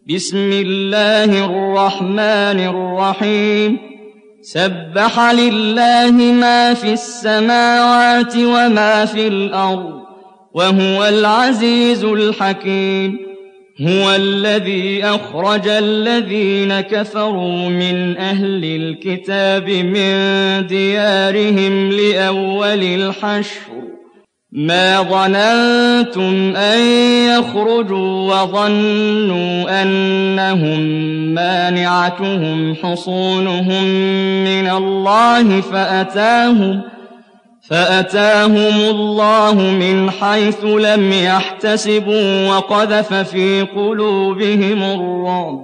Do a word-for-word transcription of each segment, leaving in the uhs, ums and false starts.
بسم الله الرحمن الرحيم سبح لله ما في السماوات وما في الأرض وهو العزيز الحكيم هو الذي أخرج الذين كفروا من أهل الكتاب من ديارهم لأول الحشر ما ظننتم أن يخرجوا وظنوا أنهم مانعتهم حصونهم من الله فأتاهم فأتاهم الله من حيث لم يحتسبوا وقذف في قلوبهم الرعب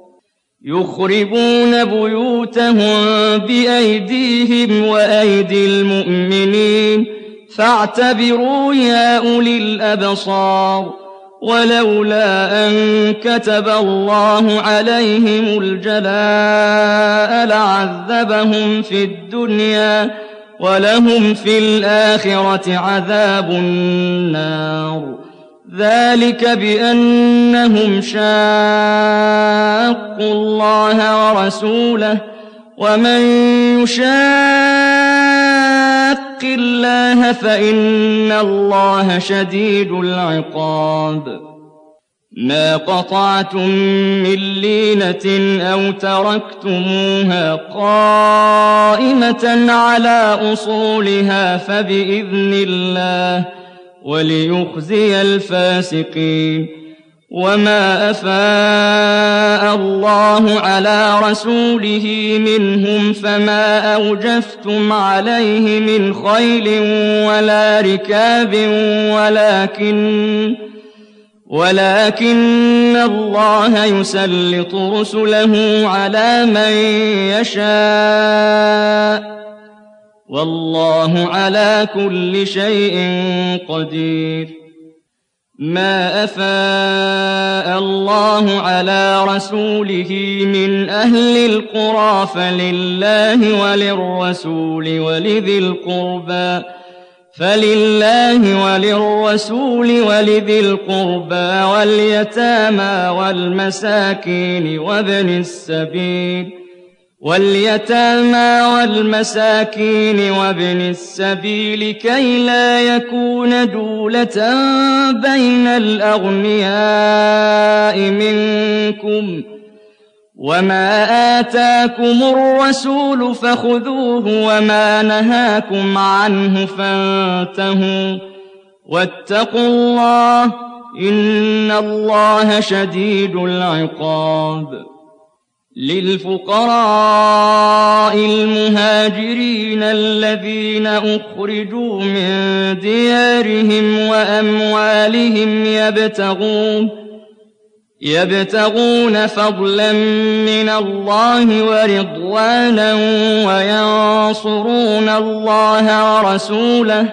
يخربون بيوتهم بأيديهم وأيدي المؤمنين فاعتبروا يا أولي الأبصار ولولا أن كتب الله عليهم الجلاء لعذبهم في الدنيا ولهم في الآخرة عذاب النار ذلك بأنهم شاقوا الله ورسوله ومن يشاق الله فإن الله شديد العقاب ما قطعتم من لينة أو تركتموها قائمة على أصولها فبإذن الله وليخزي الفاسقين وما أفاء الله على رسوله منهم فما أوجفتم عليه من خيل ولا ركاب ولكن ولكن الله يسلط رسله على من يشاء والله على كل شيء قدير ما أفاء الله على رسوله من أهل القرى فلله وللرسول ولذي القربى فلله وللرسول ولذي القربى واليتامى والمساكين وابن السبيل واليتامى والمساكين وابن السبيل كي لا يكون دولة بين الأغنياء منكم وما آتاكم الرسول فخذوه وما نهاكم عنه فانتهوا واتقوا الله إن الله شديد العقاب للفقراء المهاجرين الذين أخرجوا من ديارهم وأموالهم يبتغون يبتغون فضلا من الله ورضوانا وينصرون الله ورسوله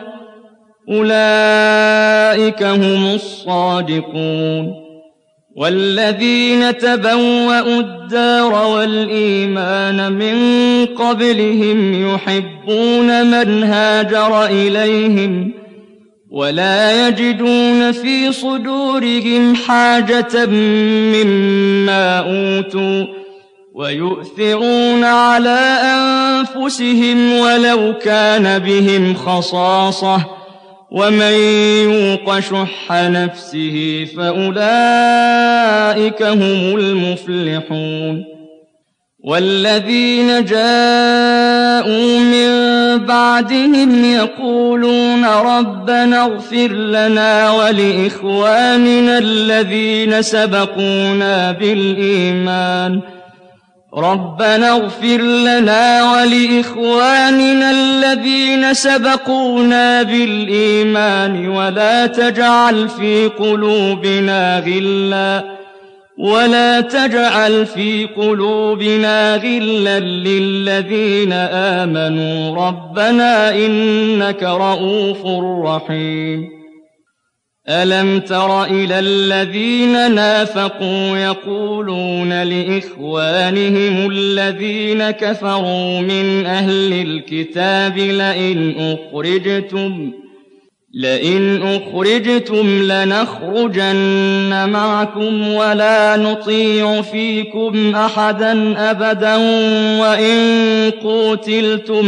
أولئك هم الصادقون والذين تبوأوا الدار والإيمان من قبلهم يحبون من هاجر إليهم ولا يجدون في صدورهم حاجة مما أوتوا ويؤثرون على أنفسهم ولو كان بهم خصاصة ومن يوق شح نفسه فأولئك هم المفلحون والذين جاءوا من بعدهم يقولون ربنا اغفر لنا ولإخواننا الذين سبقونا بالإيمان ربنا اغفر لنا ولإخواننا الذين سبقونا بالإيمان ولا تجعل في قلوبنا غلا ولا تجعل في قلوبنا غلا للذين آمنوا ربنا إنك رؤوف رحيم ألم تر إلى الذين نافقوا يقولون لإخوانهم الذين كفروا من أهل الكتاب لئن أخرجتم لئن أخرجتم لنخرجن معكم ولا نطيع فيكم أحدا أبدا وإن قوتلتم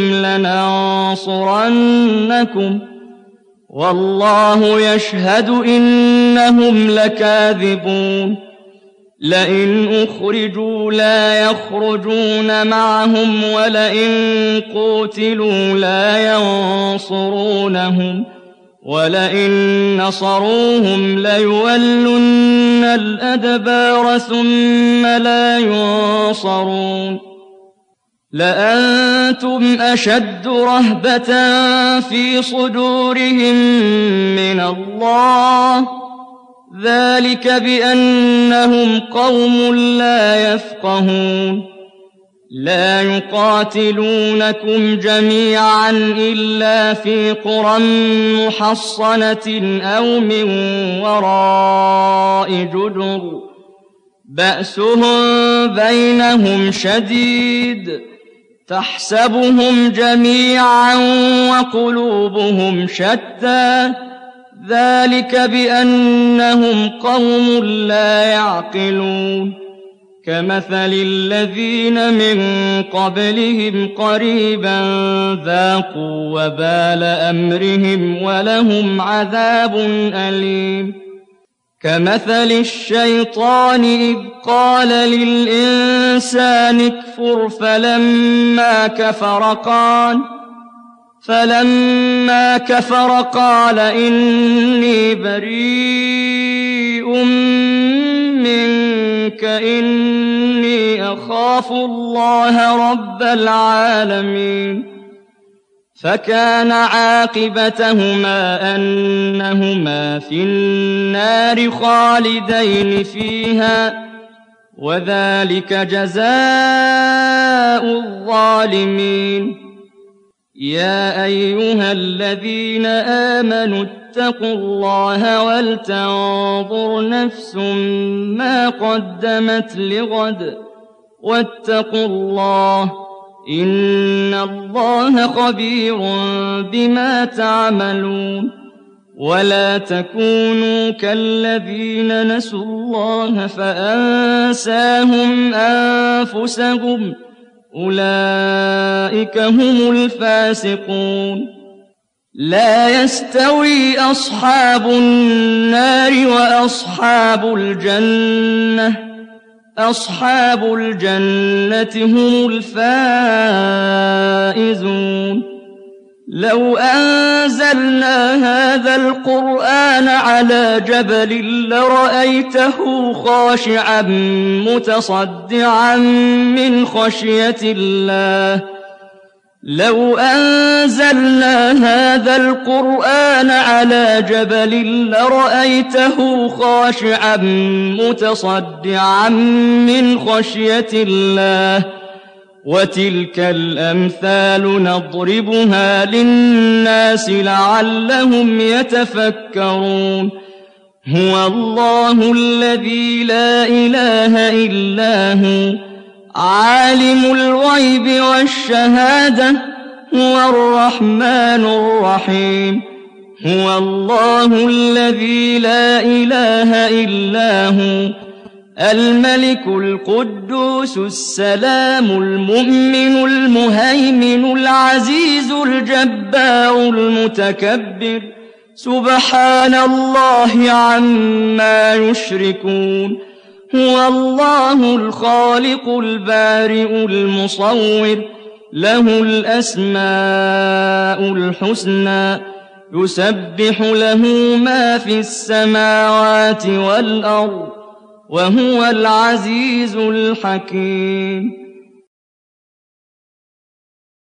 لننصرنكم والله يشهد إنهم لكاذبون لئن أخرجوا لا يخرجون معهم ولئن قوتلوا لا ينصرونهم ولئن نصروهم ليولن الأدبار ثم لا ينصرون لأنتم أشد رهبة في صدورهم من الله ذلك بأنهم قوم لا يفقهون لا يقاتلونكم جميعا إلا في قرى محصنة أو من وراء جدر بأسهم بينهم شديد تحسبهم جميعا وقلوبهم شتى ذلك بأنهم قوم لا يعقلون كمثل الذين من قبلهم قريبا ذاقوا وبال أمرهم ولهم عذاب أليم كمثل الشيطان إذ قال للإنسان اكفر فلما كفر قال فلما كفر قال إني بريء منك إني أخاف الله رب العالمين فكان عاقبتهما أنهما في النار خالدين فيها وذلك جزاء الظالمين يا أيها الذين آمنوا اتقوا الله ولتنظر نفس ما قدمت لغد واتقوا الله إن الله خبير بما تعملون ولا تكونوا كالذين نسوا الله فأنساهم أنفسهم أولئك هم الفاسقون لا يستوي أصحاب النار وأصحاب الجنة أصحاب الجنة هم الفائزون لو أنزلنا هذا القرآن على جبل لرأيته خاشعا متصدعا من خشية الله لو أنزلنا هذا القرآن على جبل لرأيته خاشعا متصدعا من خشية الله وتلك الأمثال نضربها للناس لعلهم يتفكرون هو الله الذي لا إله إلا هو عالم الغيب والشهادة هو الرحمن الرحيم هو الله الذي لا إله إلا هو الملك القدوس السلام المؤمن المهيمن العزيز الجبار المتكبر سبحان الله عما يشركون هو الله الخالق البارئ المصور له الأسماء الحسنى يسبح له ما في السماوات والأرض وهو العزيز الحكيم